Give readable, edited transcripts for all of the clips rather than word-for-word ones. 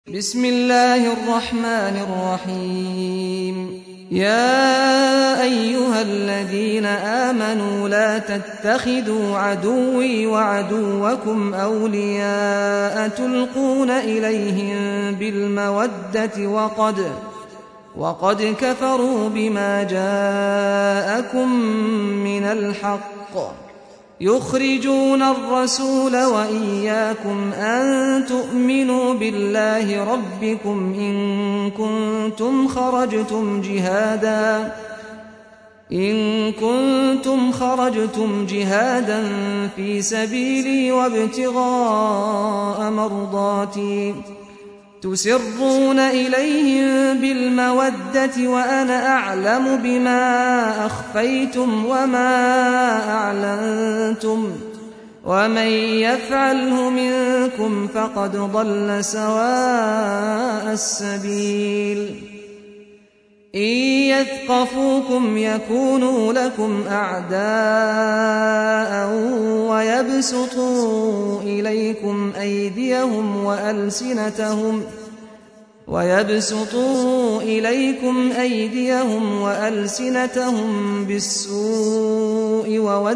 بسم الله الرحمن الرحيم. يا أيها الذين آمنوا لا تتخذوا عدوي وعدوكم أولياء تلقون إليهم بالمودة وقد كفروا بما جاءكم من الحق يخرجون الرسول وإياكم أن تؤمنوا بالله ربكم إن كنتم خرجتم جهادا في سبيلي وابتغاء مرضاتي تسرون إليهم بالمودة وأنا أعلم بما أخفيتم وما أعلنتم ومن يفعله منكم فقد ضل سواء السبيل. إن يثقفوكم يكونوا لكم أعداء ويبسطوا إليكم أيديهم وألسنتهم بالسوء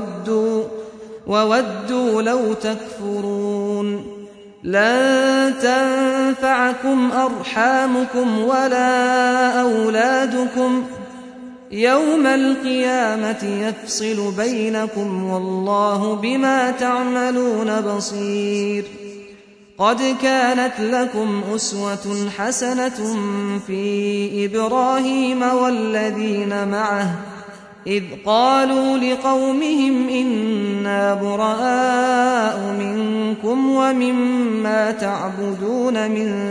وودوا لو تكفرون. لن تنفعكم أرحامكم ولا أولادكم يوم القيامة يفصل بينكم والله بما تعملون بصير. قد كانت لكم أسوة حسنة في إبراهيم والذين معه إذ قالوا لقومهم إنا براء منكم ومما تعبدون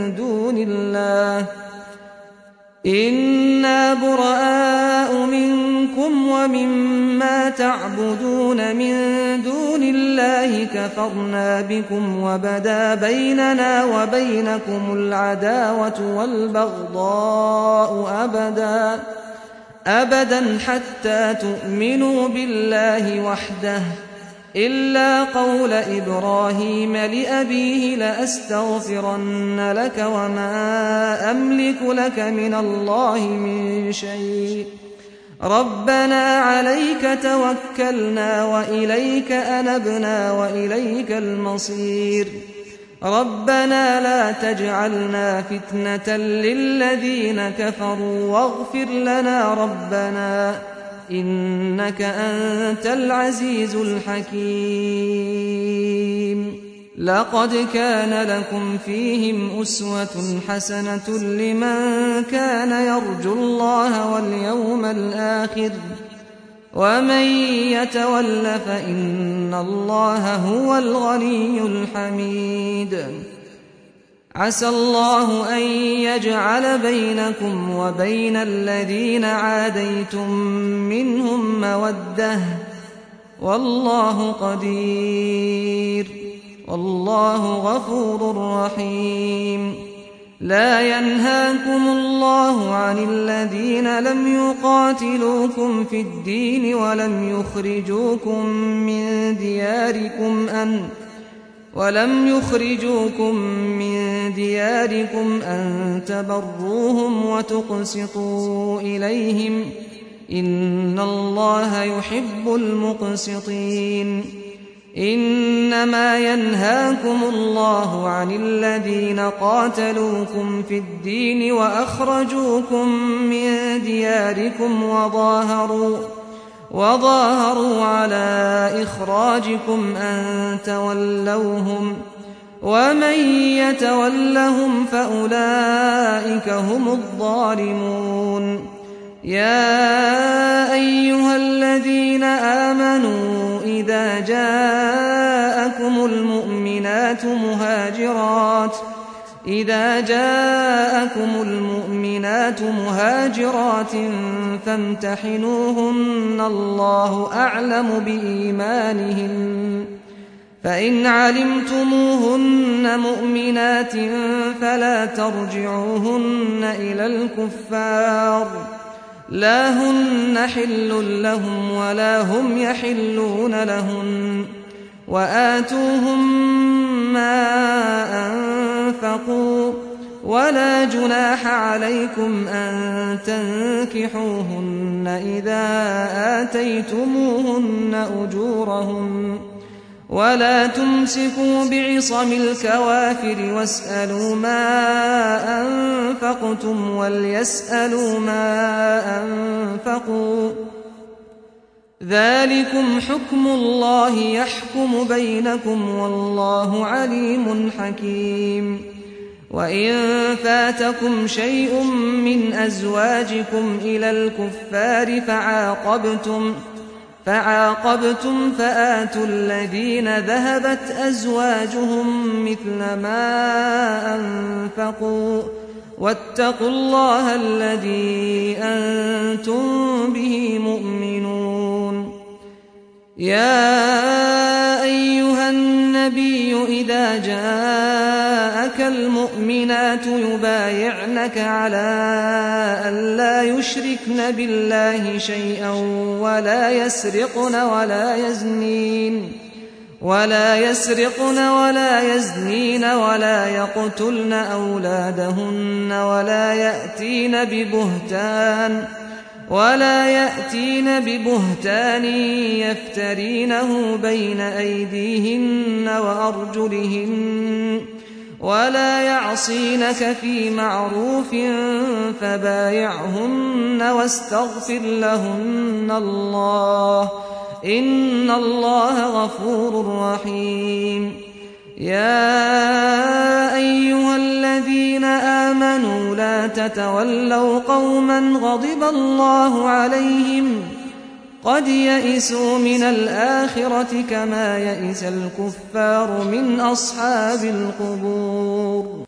من دون الله كفرنا بكم وبدا بيننا وبينكم العداوة والبغضاء أبدا حتى تؤمنوا بالله وحده إلا قول إبراهيم لأبيه لأستغفرن لك وما أملك لك من الله من شيء ربنا عليك توكلنا وإليك أنبنا وإليك المصير. ربنا لا تجعلنا فتنة للذين كفروا واغفر لنا ربنا إنك أنت العزيز الحكيم. لقد كان لكم فيهم أسوة حسنة لمن كان يرجو الله واليوم الآخر ومن يتول فإن الله هو الغني الحميد. عسى الله أن يجعل بينكم وبين الذين عاديتم منهم مودة والله قدير والله غفور رحيم. لا ينهاكم الله عن الذين لم يقاتلوكم في الدين ولم يخرجوكم من دياركم أن تبروهم وتقسطوا إليهم إن الله يحب المقسطين. إنما ينهاكم الله عن الذين قاتلوكم في الدين وأخرجوكم من دياركم وظاهروا على إخراجكم أن تولوهم ومن يتولهم فأولئك هم الظالمون. يا أيها الذين آمنوا إذا جاءكم المؤمنات مهاجرات فامتحنوهن الله أعلم بإيمانهن فإن علمتموهن مؤمنات فلا ترجعوهن إلى الكفار لا هن حل لهم ولا هم يحلون لهن وآتوهم ما أنفقوا ولا جناح عليكم أن تنكحوهن إذا آتيتموهن أجورهن ولا تمسكوا بعصم الكوافر واسألوا ما أنفقتم وليسألوا ما أنفقوا ذلكم حكم الله يحكم بينكم والله عليم حكيم وإن فاتكم شيء من أزواجكم إلى الكفار فعاقبتم فآتوا الذين ذهبت أزواجهم مثل ما أنفقوا واتقوا الله الذي أنتم به مؤمنون يا أيها النبي إذا جاءك المؤمنات يبايعنك على أن لا يشركن بالله شيئا ولا يسرقن ولا يزنين ولا يقتلن أولادهن ولا يأتين ببهتان يفترينه بين أيديهن وأرجلهن ولا يعصينك في معروف فبايعهن واستغفر لهن الله إن الله غفور رحيم يا أيها الذين آمنوا لا تتولوا قوما غضب الله عليهم قد يئسوا من الآخرة كما يئس الكفار من أصحاب القبور